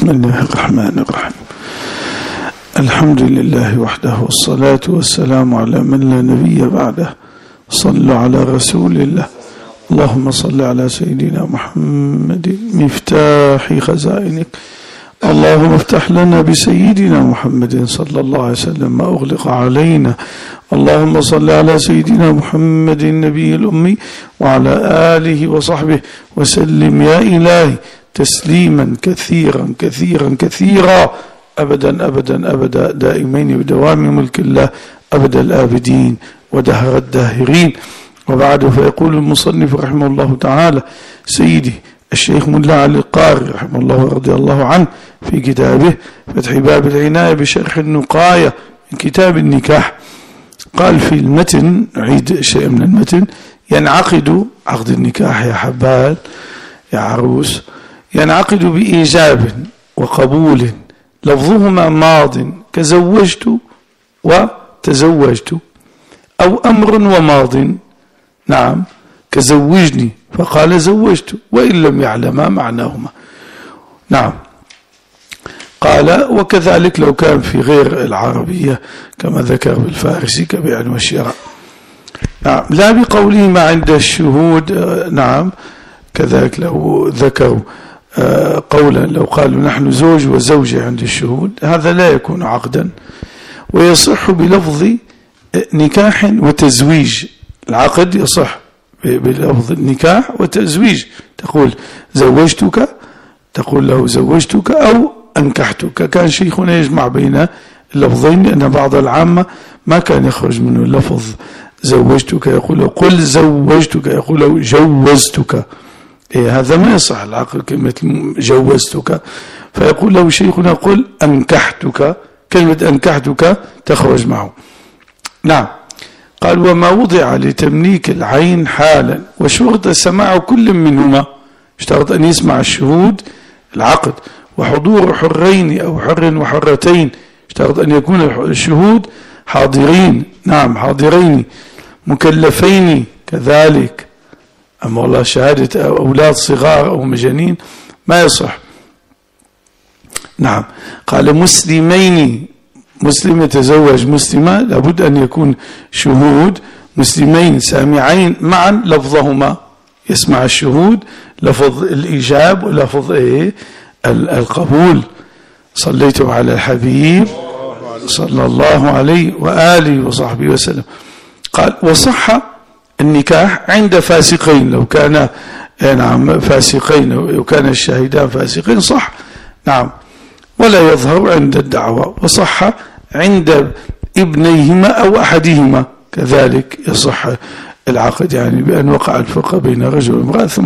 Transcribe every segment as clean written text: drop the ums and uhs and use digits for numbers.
بسم الله الرحمن الرحيم. الحمد لله وحده والصلاة والسلام على من لا نبي بعده. صلوا على رسول الله. اللهم صل على سيدنا محمد مفتاح خزائنك. اللهم افتح لنا بسيدنا محمد صلى الله عليه وسلم ما أغلق علينا. اللهم صل على سيدنا محمد النبي الأمي وعلى آله وصحبه وسلم يا إلهي تسليما كثيرا كثيرا كثيرا أبدا أبدا أبدا دائمين بدوام ملك الله أبد الآبدين ودهر الداهرين. وبعد فيقول المصنف رحمه الله تعالى سيدي الشيخ ملا علي القاري رحمه الله ورضي الله عنه في كتابه فتح باب العناية بشرح النقاية من كتاب النكاح قال في المتن، عيد شيء من المتن: ينعقد عقد النكاح يا حبال يا عروس ينعقد بإيجاب وقبول لفظهما ماض كزوجت وتزوجت، أو أمر وماض نعم كزوجني فقال زوجت وإن لم يعلما معناهما. نعم. قال وكذلك لو كان في غير العربية كما ذكر بالفارسي كبيع وشراء. نعم. لا بقوله ما عند الشهود. نعم. كذلك لو ذكروا قولا لو قالوا نحن زوج وزوجة عند الشهود هذا لا يكون عقدا، ويصح بلفظ نكاح وتزويج. العقد يصح بلفظ النكاح وتزويج، تقول زوجتك، تقول له زوجتك أو أنكحتك. كان شيخنا يجمع بين اللفظين لأن بعض العامة ما كان يخرج منه اللفظ زوجتك، يقول له قل زوجتك، يقول له جوزتك. هذا ما يصح العقد كلمة جوزتك، فيقول له شيخنا قل أنكحتك، كلمة أنكحتك تخرج معه. نعم. قال وما وضع لتمليك العين حالا وشرط سماع كل منهما، اشترط أن يسمع الشهود العقد، وحضور حرين أو حر وحرتين، اشترط أن يكون الشهود حاضرين. نعم حاضرين مكلفين كذلك. أما والله شهادة أولاد صغار أو مجانين ما يصح. نعم. قال مسلمين، مسلم يتزوج مسلمة لابد أن يكون شهود مسلمين سامعين معا لفظهما، يسمع الشهود لفظ الإيجاب ولفظ القبول. صليت على الحبيب صلى الله عليه وآله وصحبه وسلم. قال وصح النكاح عند فاسقين لو كان نعم فاسقين، لو كان الشاهدان فاسقين صح. نعم. ولا يظهر عند الدعوة. وصح عند ابنيهما أو أحدهما كذلك يصح العقد، يعني بأن وقع الفرق بين رجل وامرأة ثم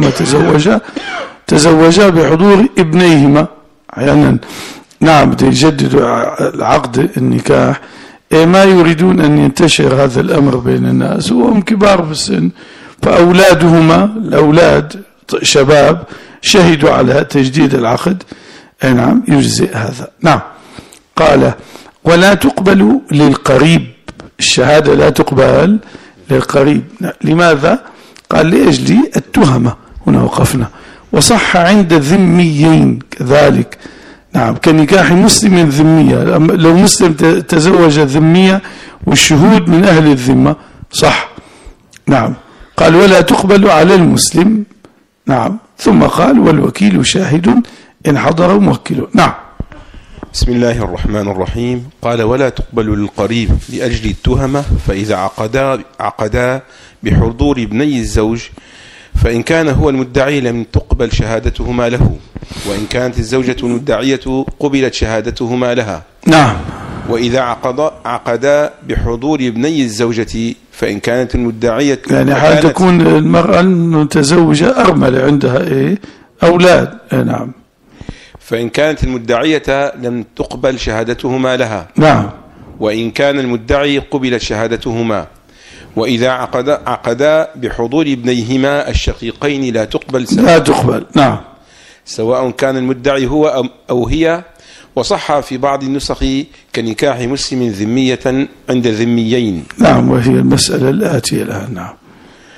تزوجا بحضور ابنيهما أحيانا. نعم. يجدد العقد النكاح ما يريدون أن ينتشر هذا الأمر بين الناس وهم كبار في السن، فأولادهما الأولاد شباب شهدوا على تجديد العقد. نعم يجزئ هذا. نعم. قال ولا تقبل للقريب، الشهادة لا تقبل للقريب. لماذا؟ قال لأجل التهمة. هنا وقفنا. وصح عند الذميين كذلك. نعم كنكاح مسلم ذمية، لو مسلم تزوج ذمية والشهود من أهل الذمة صح. نعم. قال ولا تقبل على المسلم. نعم. ثم قال والوكيل شاهد إن حضر موكله. نعم. بسم الله الرحمن الرحيم. قال ولا تقبل للقريب لأجل التهمة فإذا عقدا بحضور ابني الزوج، فإن كان هو المدعي لم تقبل شهادتهما له، وإن كانت الزوجة المدعية قبلت شهادتهما لها. نعم. وإذا عقدا بحضور ابني الزوجة فإن كانت المدعية يعني حال تكون المرأة المتزوجة أرملة عندها أولاد. نعم. فإن كانت المدعية لم تقبل شهادتهما لها. نعم. وإن كان المدعي قبلت شهادتهما. وإذا عقدا بحضور ابنيهما الشقيقين لا تقبل. نعم. سواء كان المدعي هو أو هي. وصح في بعض النسخ كنكاح مسلم ذمية عند ذميين. نعم. وهي المسألة الآتية الآن. نعم.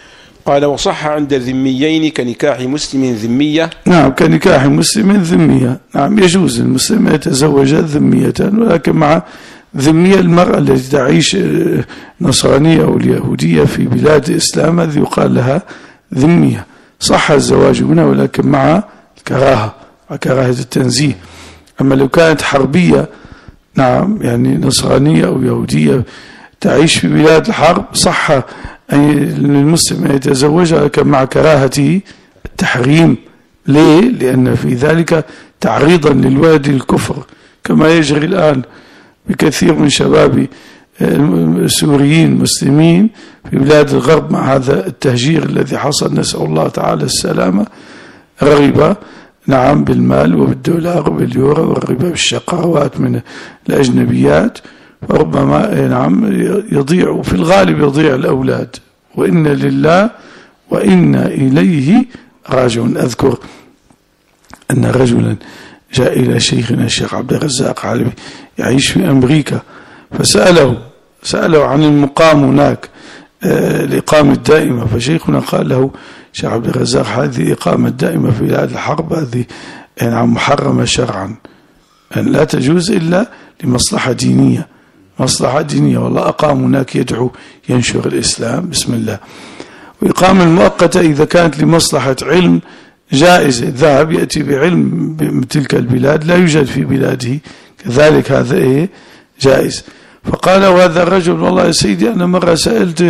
قال وصح عند الذميين كنكاح مسلم ذمية. نعم كنكاح مسلم ذمية. نعم يجوز المسلم يتزوج ذمية، ولكن مع ذمية المرأة التي تعيش نصرانية أو اليهودية في بلاد الإسلام هذه يقال لها ذمية. صح الزواج هنا ولكن مع الكراهة، مع كراهة التنزيه. أما لو كانت حربية نعم يعني نصرانية أو يهودية تعيش في بلاد الحرب صح أن المسلم يتزوجها لكن مع كراهة التحريم. ليه؟ لأن في ذلك تعريضا للولد الكفر كما يجري الآن بكثير من شباب السوريين المسلمين في بلاد الغرب مع هذا التهجير الذي حصل، نسأل الله تعالى السلامة. رغبة نعم بالمال وبالدولار وباليورو، والربا بالشقاوات من الأجنبيات، فربما نعم يضيع، وفي الغالب يضيع الأولاد. وإن لله وإنا إليه راجعون. أذكر أن رجلا جاء إلى شيخنا الشيخ عبد الرزاق علوي يعيش في أمريكا، فسأله عن المقام هناك الإقامة الدائمة، فشيخنا قال له شيخ عبد الرزاق هذه إقامة دائمة في بلاد الحرب هذه يعني محرمة شرعا، يعني لا تجوز إلا لمصلحة دينية، مصلحة دينية. والله أقام هناك يدعو ينشر الإسلام بسم الله. وإقامة المؤقتة إذا كانت لمصلحة علم جائزة، ذهب يأتي بعلم بتلك البلاد لا يوجد في بلاده كذلك، هذا جائز. فقال وهذا الرجل والله يا سيدي أنا مرة سألت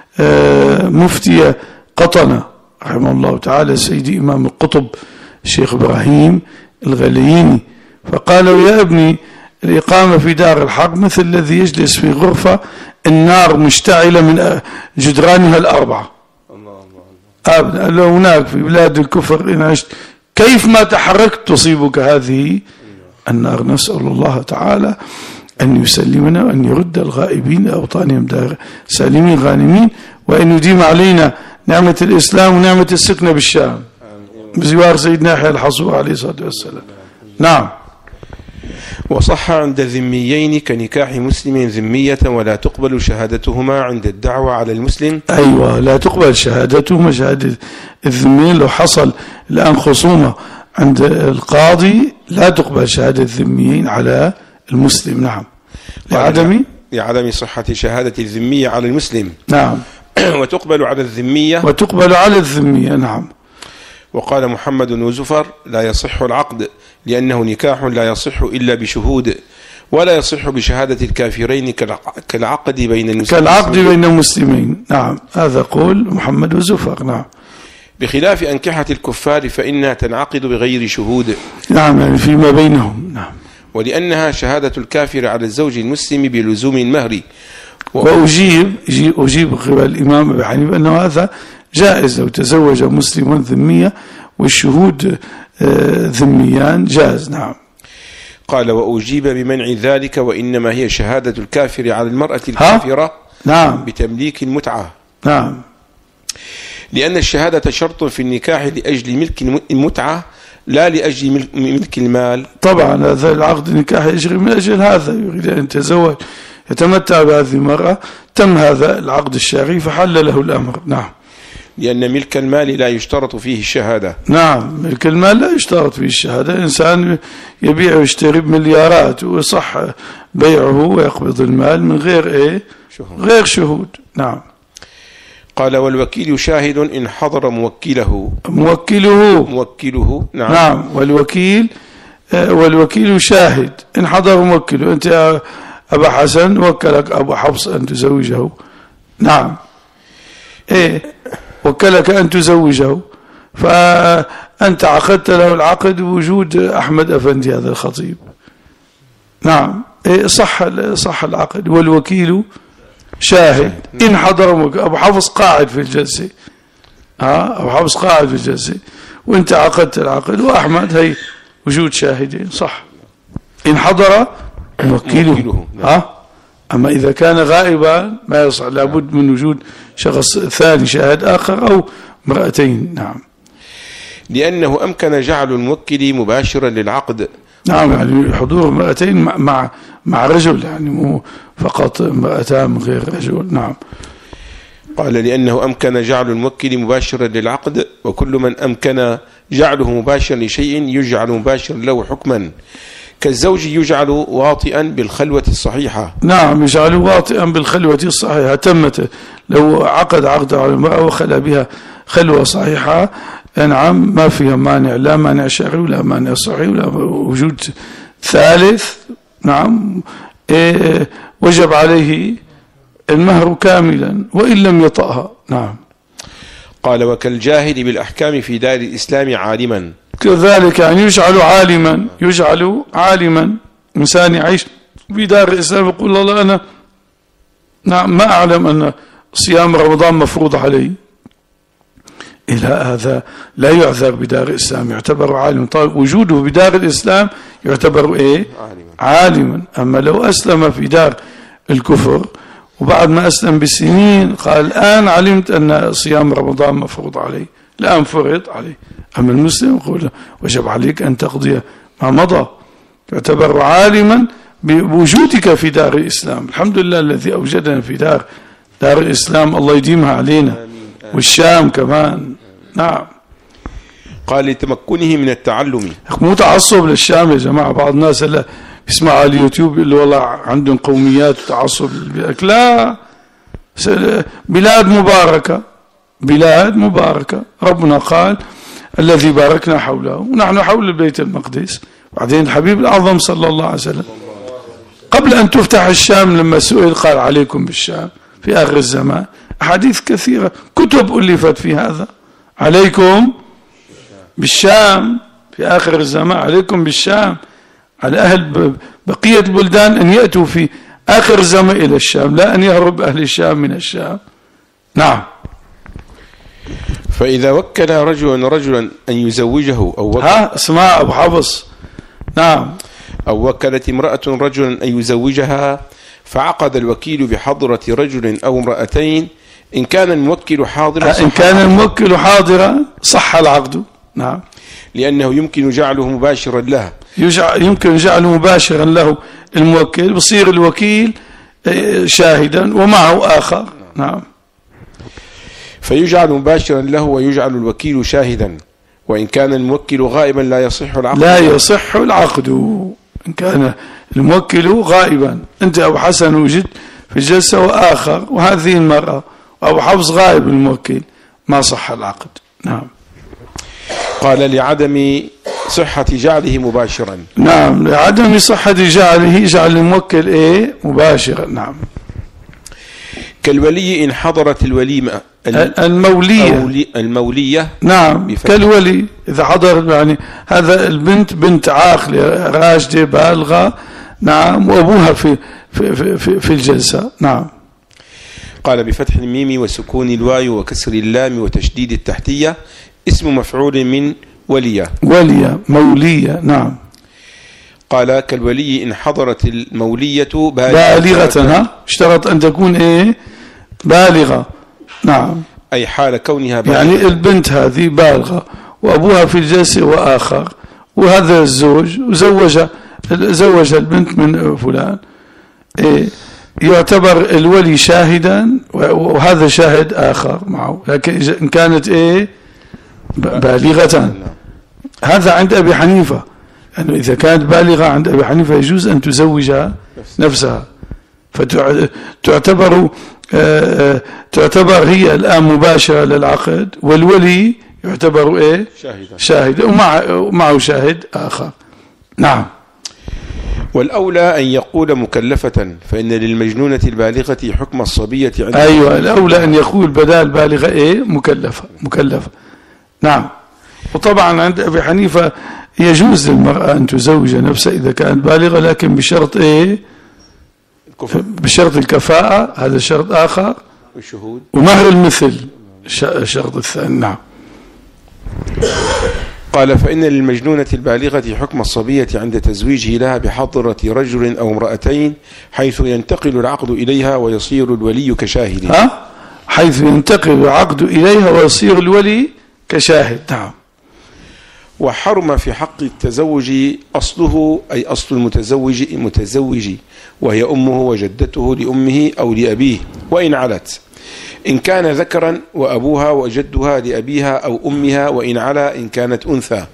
مفتي قطنة رحمه الله تعالى سيدي إمام القطب الشيخ إبراهيم الغلييني، فقالوا يا ابني الإقامة في دار الحرب مثل الذي يجلس في غرفة النار مشتعلة من جدرانها الأربعة. قال له هناك في بلاد الكفر إن عشت كيف ما تحركت تصيبك هذه النار. نسأل الله تعالى أن يسلمنا وأن يرد الغائبين أوطانهم دار سالمين غانمين، وأن يديم علينا نعمة الإسلام ونعمة السكنة بالشام بزوار سيدنا يحيى الحصور عليه الصلاة والسلام. نعم. وصح عند الذميين كنكاح مسلم ذمية ولا تقبل شهادتهما عند الدعوة على المسلم. أيوة لا تقبل شهادتهما، شهادة الذميين لو حصل الآن خصومة عند القاضي لا تقبل شهادة الذميين على المسلم. نعم لعدم صحة شهادة الذمية على المسلم. نعم. وتقبل على الذمية. نعم. وقال محمد وزفر لا يصح العقد لأنه نكاح لا يصح إلا بشهود، ولا يصح بشهادة الكافرين كالعقد بين المسلمين. نعم هذا قول محمد وزفر. نعم. بخلاف أنكحة الكفار فإنها تنعقد بغير شهود. نعم يعني فيما بينهم. نعم. ولأنها شهادة الكافر على الزوج المسلم بلزوم المهر. وأجيب قبل الإمام أبي حنيفة أنه هذا جائز لو تزوج مسلم ذمية والشهود ذميان جاز. نعم. قال وأجيب بمنع ذلك، وإنما هي شهادة الكافر على المرأة الكافرة نعم. بتمليك المتعة. نعم. لأن الشهادة شرط في النكاح لأجل ملك المتعة لا لأجل ملك المال. طبعا هذا العقد النكاح يجري من أجل هذا، يريد أن يتزوج يتمتع بهذه المرأة، تم هذا العقد الشرعي فحل له الأمر. نعم. لأن ملك المال لا يشترط فيه الشهادة. نعم ملك المال لا يشترط فيه الشهادة، إنسان يبيع ويشتري بمليارات وصح بيعه ويقبض المال من غير غير شهود. نعم. قال والوكيل شاهد إن حضر موكله. نعم. نعم والوكيل شاهد إن حضر موكله. أنت يا أبا حسن وكلك أبو حفص أن تزوجه. نعم وكلك أن تزوجه، فأنت عقدت له العقد بوجود أحمد أفندي هذا الخطيب. نعم صح العقد. والوكيل شاهد إن حضر أبو حفص قاعد في الجلسة، أبو حفص قاعد في الجلسة وأنت عقدت العقد وأحمد هي وجود شاهدين صح إن حضر موكله. أما إذا كان غائبا ما يصح، لابد من وجود شخص ثاني شاهد آخر أو امرأتين. نعم. لأنه أمكن جعل الموكل مباشرا للعقد. نعم يعني حضور امرأتين مع رجل، يعني مو فقط امرأتان من غير رجل. نعم. قال لأنه أمكن جعل الموكل مباشرا للعقد، وكل من أمكن جعله مباشرا لشيء يجعل مباشرا له حكما، كالزوج يجعل واطئا بالخلوة الصحيحة. نعم، يجعل واطئا بالخلوة الصحيحة. تمت لو عقد عقد على المرأة وخلى بها خلوة صحيحة، نعم، ما فيها مانع، لا مانع شرعي ولا مانع صحي ولا وجود ثالث. نعم، وجب عليه المهر كاملا وإن لم يطأها. نعم. قال وكالجاهل بالأحكام في دار الإسلام عالما، كذلك يعني يجعل عالما. إنسان يعيش في دار الإسلام يقول الله أنا نعم ما أعلم أن صيام رمضان مفروض علي، إلى هذا لا يعذر بدار الإسلام، يعتبر عالما. طيب وجوده بدار الإسلام يعتبر إيه؟ عالما. أما لو أسلم في دار الكفر وبعد ما أسلم بسنين قال الآن علمت أن صيام رمضان مفروض علي، لا انفرض عليه. أما المسلم يقول وجب عليك أن تقضي ما مضى، يعتبر عالما بوجودك في دار الإسلام. الحمد لله الذي أوجدنا في دار الإسلام، الله يديمها علينا، والشام كمان. نعم. قال لتمكنه من التعلم. مو تعصب للشام يا جماعة، بعض الناس اللي بيسمع على اليوتيوب اللي والله عندهم قوميات وتعصب، لا، بلاد مباركة. ربنا قال الذي باركنا حوله، ونحن حول البيت المقدس. بعدين الحبيب الأعظم صلى الله عليه وسلم قبل أن تفتح الشام لما سئل قال عليكم بالشام في آخر الزمان. أحاديث كثيرة، كتب ألفت في هذا، عليكم بالشام في آخر الزمان، عليكم بالشام، على أهل بقية البلدان أن يأتوا في آخر الزمان إلى الشام، لا أن يهرب أهل الشام من الشام. نعم. فإذا وكل رجلا أن يزوجه أو اسمع أبو حفص. نعم. أو وكلت امرأة رجلا أن يزوجها، فعقد الوكيل بحضرة رجل أو امرأتين، إن كان الموكل حاضرا صح العقد. نعم. لأنه يمكن جعله مباشرا له، يمكن جعله مباشرا له الموكل، بصير الوكيل شاهدا ومعه آخر. نعم. فيجعل مباشرا له ويجعل الوكيل شاهدا، وإن كان الموكل غائبا لا يصح العقد. إن كان الموكل غائبا، أنت أبو حسن وجدت في الجلسة وآخر وهذه المرأة وأبو حفص غائب الموكل، ما صح العقد. نعم. قال لعدم صحة جعله مباشرا. نعم، لعدم صحة جعل الموكل مباشرا. نعم. كالولي إن حضرت الوليمة المولية. نعم، كالولي إذا حضر، يعني هذا البنت بنت عاقلة راشدة بالغة. نعم. وأبوها في الجلسة. نعم. قال بفتح الميم وسكون الواو وكسر اللام وتشديد التحتية، اسم مفعول من ولية مولية. نعم. قال كالولي إن حضرت المولية بالغة. اشترط أن تكون بالغة. نعم. أي حال كونها بالغة، يعني البنت هذه بالغة وأبوها في الجلسة وآخر، وهذا الزوج زوج البنت من فلان، يعتبر الولي شاهدا وهذا شاهد آخر معه. لكن إن كانت بالغة، هذا عند أبي حنيفة، يعني إذا كانت بالغة عند أبي حنيفة يجوز أن تزوجها نفسها، فتعتبر هي الآن مباشرة للعقد، والولي يعتبر شاهد ومعه شاهد آخر. نعم. والأولى أن يقول مكلفة، فإن للمجنونة البالغة حكم الصبية عند أيوة، الأولى أن يقول بدال بالغة مكلفة. نعم. وطبعا عند أبي حنيفة يجوز للمرأة أن تزوج نفسها إذا كانت بالغة، لكن بشرط بشرط الكفاءة، هذا شرط آخر، والشهود، ومهر المثل الشرط الثاني. نعم. قال فإن للمجنونة البالغة حكم الصبية عند تزويجه لها بحضرة رجل أو امرأتين، حيث ينتقل العقد إليها ويصير الولي كشاهد. حيث ينتقل العقد إليها ويصير الولي كشاهد. نعم. وحرم في حق التزوج أصله، أي أصل المتزوج، وهي أمه وجدته لأمه أو لأبيه، وإن علت، إن كان ذكرا وأبوها وجدها لأبيها أو أمها، وإن علا إن كانت أنثى.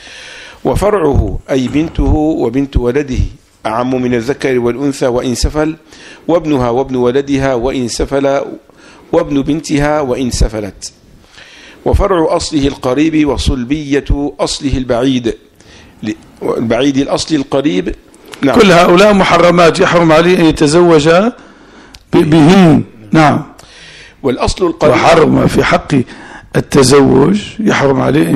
وفرعه أي بنته وبنت ولده أعم من الذكر والأنثى وإن سفل، وابنها وابن ولدها وإن سفل، وابن بنتها وإن سفلت. وفرع أصله القريب وصلبية أصله البعيد الأصل القريب. نعم. كل هؤلاء محرمات يحرم عليه أن يتزوج بهن. نعم. والأصل القريب وحرم في حق التزوج، يحرم عليه أن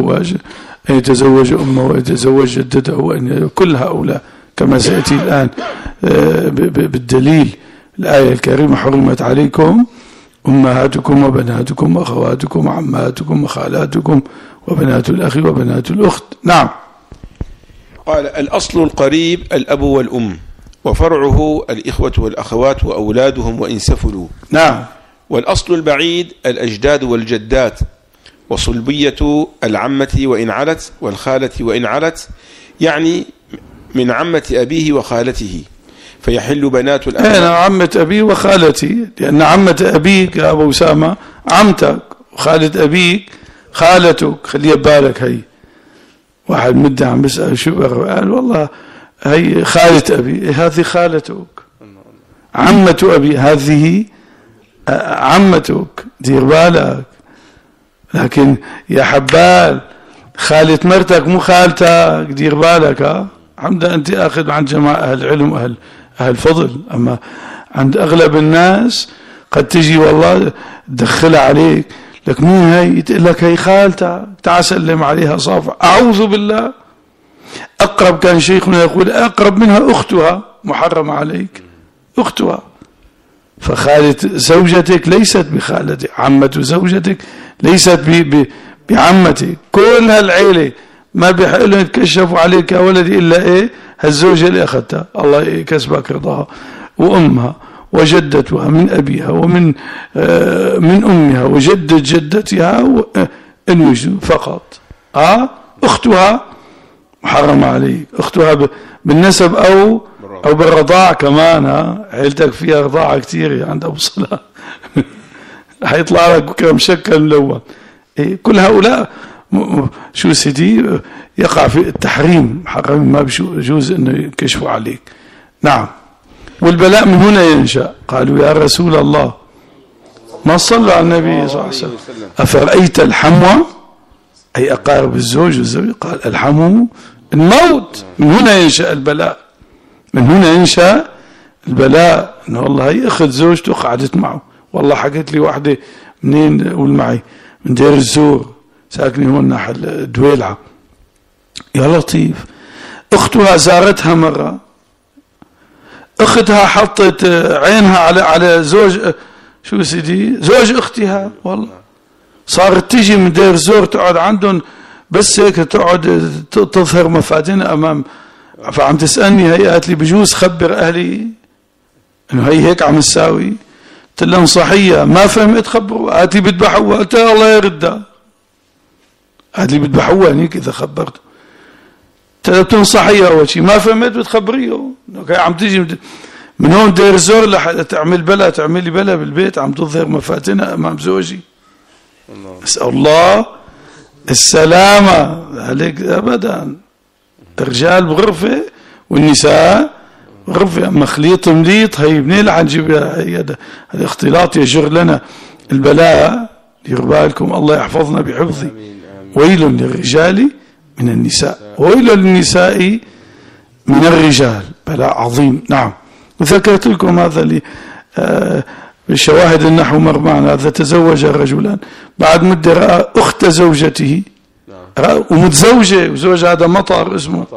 يتزوج أمه ويتزوج جدته وأن كل هؤلاء كما سيأتي الآن بالدليل الآية الكريمة: حرمت عليكم أمهاتكم وبناتكم وأخواتكم وعماتكم وخالاتكم وبنات الأخ وبنات الأخت. نعم. قال: الأصل القريب الأب والأم، وفرعه الإخوة والأخوات وأولادهم وإن سفلوا. نعم. والأصل البعيد الأجداد والجدات، وصلبية العمة وإن علت، والخالة وإن علت، يعني من عمة أبيه وخالته، فيحل بنات الأخوات. أنا عمة أبي وخالتي، لأن عمة أبيك يا أبو أسامة عمتك، وخالة أبيك خالتك. خلي بالك، هي واحد مدة عم بيسأل شو قال والله هي خالة أبي، هذه خالتك. عمة أبي هذه عمتك، دير بالك. لكن يا حبال خالة مرتك مو خالتك، دير بالك. عمدا أنت أخذ عن جماعة أهل العلم أهل الفضل، أما عند أغلب الناس قد تجي والله تدخلها عليك، لك مين هي؟ تقول لك هي خالتك، تعال سلم عليها صافع. أعوذ بالله. أقرب كان شيخنا يقول أقرب منها أختها، محرم عليك أختها. فخالة زوجتك ليست بخالتك، عمة زوجتك ليست بعمتك. كل هالعيلة ما بيحق لهم يتكشفوا عليك يا ولدي إلا إيه؟ هالزوجة اللي أخذتها، الله يكسبك رضاها، وأمها وجدتها من أبيها ومن من أمها وجدة جدتها إن وجدوا فقط. أختها محرم عليك، أختها بالنسب أو بالرضاع كمان. عيلتك فيها رضاعة كثير عند أبو صلاح حيطلع لك بكرة مشكل ملون. كل هؤلاء شو سيدي يقع في التحريم، محرم، ما بيجوز انه يكشفوا عليك. نعم. والبلاء من هنا ينشأ. قالوا يا رسول الله، ما صلى على النبي صلى الله عليه وسلم: أفرأيت الحموى، أي أقارب الزوج والزوج؟ قال: الحمو الموت. من هنا ينشأ البلاء، من هنا ينشأ البلاء. إنه والله هي أخذ زوجته قعدت معه. والله حكت لي واحدة منين قول معي، من دير الزور، ساكنة هون ناحية الدويلعة. يا لطيف، أختها زارتها مرة، أختها حطت عينها على زوج شو سيدي زوج أختها. والله صارت تيجي من دير الزور تقعد عندهم، بس هيك تقعد تظهر مفاتنها أمام. فعم تسألني هي، قالت لي بجوز خبر أهلي إنه هي هيك عم تساوي؟ قلت لها صحية، ما فهمت خبروا. قالت لي بذبحوها. قلت لها الله يردها. قالت لي بذبحوها هنيك إذا خبرته. قلت لها بتنصحيها أول شيء، ما فهمت بتخبريه. عم تيجي من هون دير الزور لحتى تعمل تعمل لي بلا بالبيت، عم تظهر مفاتنها أمام زوجي. أسأل الله السلامة عليك. أبدا، الرجال بغرفة والنساء غرفة. أما خليط مليط هي منين رح نجيبها؟ هذا الاختلاط يجر لنا البلاء. دير بالكم، الله يحفظنا بحفظه. ويل للرجال من النساء، ويل للنساء من الرجال، بلاء عظيم. نعم. وذكرت لكم هذا بالشواهد النحو مر معنا. هذا تزوج رجلان، بعد مدة رأى أخت زوجته ومتزوجة، وزوج هذا مطر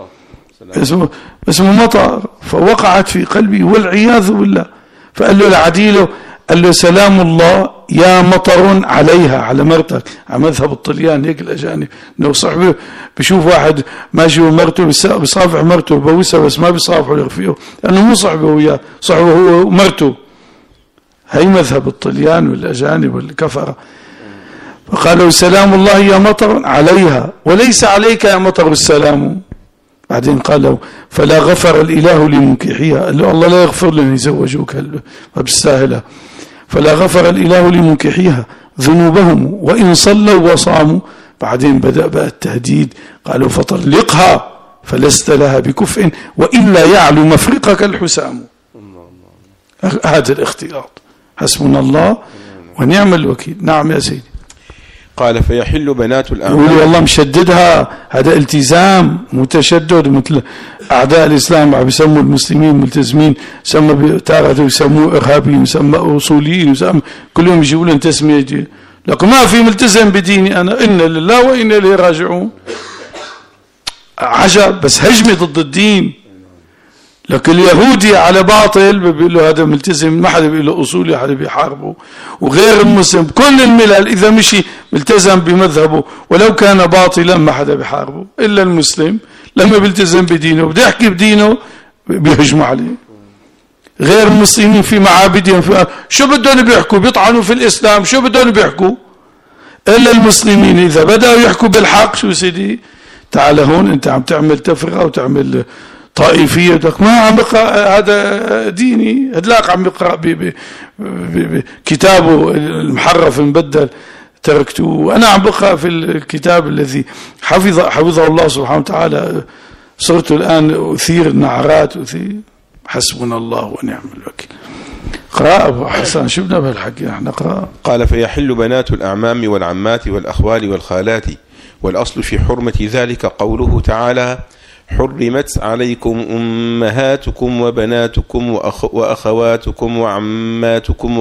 اسمه مطر، فوقعت في قلبي والعياذ بالله. فقال له لعديله، قال له: سلام الله يا مطر عليها، على مرتك. على مذهب الطليان هيك الأجانب، لو صاحبه بشوف واحد ماشي ومرته بصافح مرته بوسها، بس ما بصافحه لرفيقه، لأنه مو صاحبه وياه، صاحبه هو مرته. هي مذهب الطليان والأجانب والكفرة. فقالوا: سلام الله يا مطر عليها وليس عليك يا مطر السلام. بعدين قالوا: فلا غفر الإله لمنكحيها. قال له: الله لا يغفر لهم يزوجوك، ما بيستاهلها. فلا غفر الإله لمنكحيها ذنوبهم وإن صلوا وصاموا. بعدين بدأ بقى التهديد، قالوا فطلقها فلست لها بكفء وإلا يعلو مفرقك الحسام. هذا الاختيار. حسبنا الله ونعم الوكيل. نعم يا سيدي. قال فيحل بنات الأعمام. يقول والله مشددها، هذا التزام متشدد مثل أعداء الإسلام عم يسموا المسلمين ملتزمين، سموا تارة يسموه إرهابيين، يسموا أصوليين، يسموا كل يوم يجيبوا لهم تسمية، لكن ما في ملتزم بديني أنا، إنا لله وإنا إليه راجعون. عجب، بس هجمة ضد الدين. لكن اليهودي على باطل بيقول له هذا ملتزم، ما حدا بيقول له أصولي، حدا بيحاربه. وغير المسلم كل الملل إذا مشي ملتزم بمذهبه ولو كان باطلا ما حدا بيحاربه، إلا المسلم لما بيلتزم بدينه بده يحكي بدينه بيهجموا عليه. غير المسلمين في معابدهم شو بدهم بيحكوا، بيطعنوا في الإسلام، شو بدهم بيحكوا. إلا المسلمين إذا بدأوا يحكوا بالحق، شو سيدي تعال هون أنت عم تعمل تفرقة وتعمل طائفية، ما عم بقرأ هذا ديني، هدلاك عم بقرأ بكتابه المحرف المبدل تركته، وأنا عم بقرأ في الكتاب الذي حفظه الله سبحانه وتعالى. صرت الآن أثير النعرات، حسبنا الله ونعم الوكيل. قراءة أبو حسن، شو بدنا بهالحكي نحن نقرأ. قال فيحل بنات الأعمام والعمات والأخوال والخالات، والأصل في حرمة ذلك قوله تعالى حرمت عليكم أمهاتكم وبناتكم وأخواتكم وعماتكم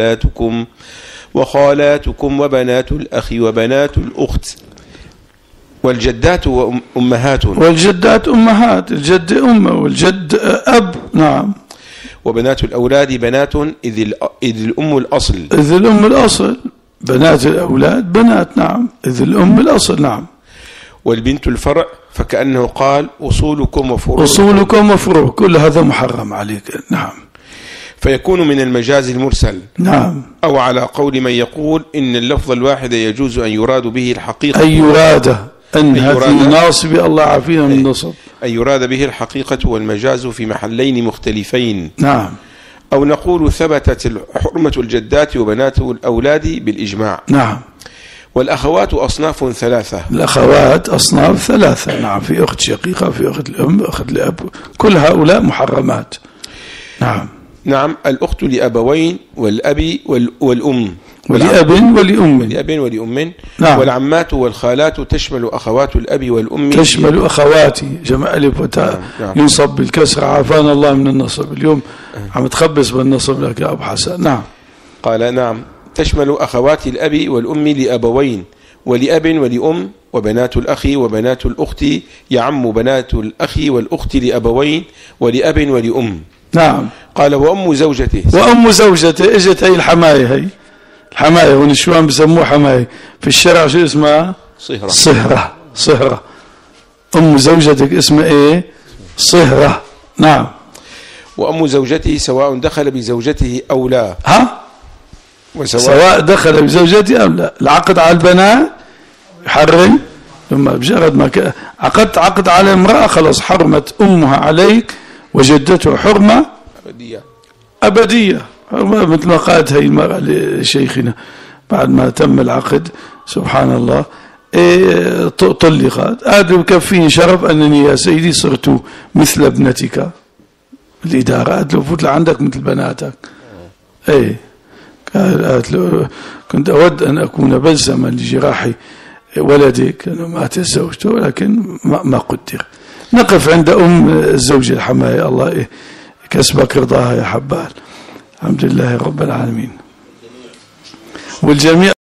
وخالاتكم وبنات الأخ وبنات الأخت والجدات أمهات. والجدات أمهات، الجد أمه والجد أب. نعم. وبنات الأولاد بنات إذ الأم الأصل. إذ الأم الأصل. بنات الأولاد بنات. نعم. إذ الأم الأصل. نعم. والبنت الفرع، فكأنه قال أصولكم وفروعكم. أصولكم وفروعكم، كل هذا محرم عليك. نعم. فيكون من المجاز المرسل. نعم. أو على قول من يقول إن اللفظ الواحد يجوز أن يراد به الحقيقة. أن يراد أن هذه ناصب، الله عافينا من النصب. أن يراد به الحقيقة والمجاز في محلين مختلفين. نعم. أو نقول ثبتت حرمة الجدات وبنات الأولاد بالإجماع. نعم. والأخوات أصناف ثلاثة. الأخوات أصناف ثلاثة. نعم. في أخت شقيقة، في أخت الأم، أخت الأب، كل هؤلاء محرمات. نعم. نعم. الأخت لأبوين والأب والأم. ولأب ولأم. لأب ولأم. نعم. والعمات والخالات تشمل أخوات الأب والأم. تشمل أخواتي، جمع ألف وتاء. نعم. ينصب بالكسر، عافانا الله من النصب. اليوم عم تخبص بالنصب لك يا أبو حسن. نعم. قال نعم. تشمل أخوات الأب والأم لأبوين ولأب ولأم، وبنات الأخ وبنات الأخت يعم بنات الأخ والأخت لأبوين ولأب ولأم. نعم. قال وأم زوجته. وأم زوجته اجت هي الحماية، هي الحماية، والنسوان بسموه حماية في الشرع. شو اسمها؟ صهرة. صهرة. صهرة. أم زوجتك اسمها إيه؟ صهرة. نعم. وأم زوجته سواء دخل بزوجته أو لا. سواء دخل بزوجته أو لا. العقد على البنات يحرم، لما بجرد ما عقدت عقد على امرأة خلص حرمت أمها عليك وجدته حرمة أبدية. مثل ما قالت هي المرأة لشيخنا بعد ما تم العقد، سبحان الله، طلقت. هذا بكفيني شرف أنني يا سيدي صرت مثل ابنتك. الإدارة قالت له فوت لعندك مثل بناتك. قالت له كنت أود أن أكون بلسما لجراح ولدك لأنه مات زوجته، ولكن ما قدر. نقف عند أم الزوج الحماية، الله كسبك رضاها يا حبال. الحمد لله رب العالمين. والجميع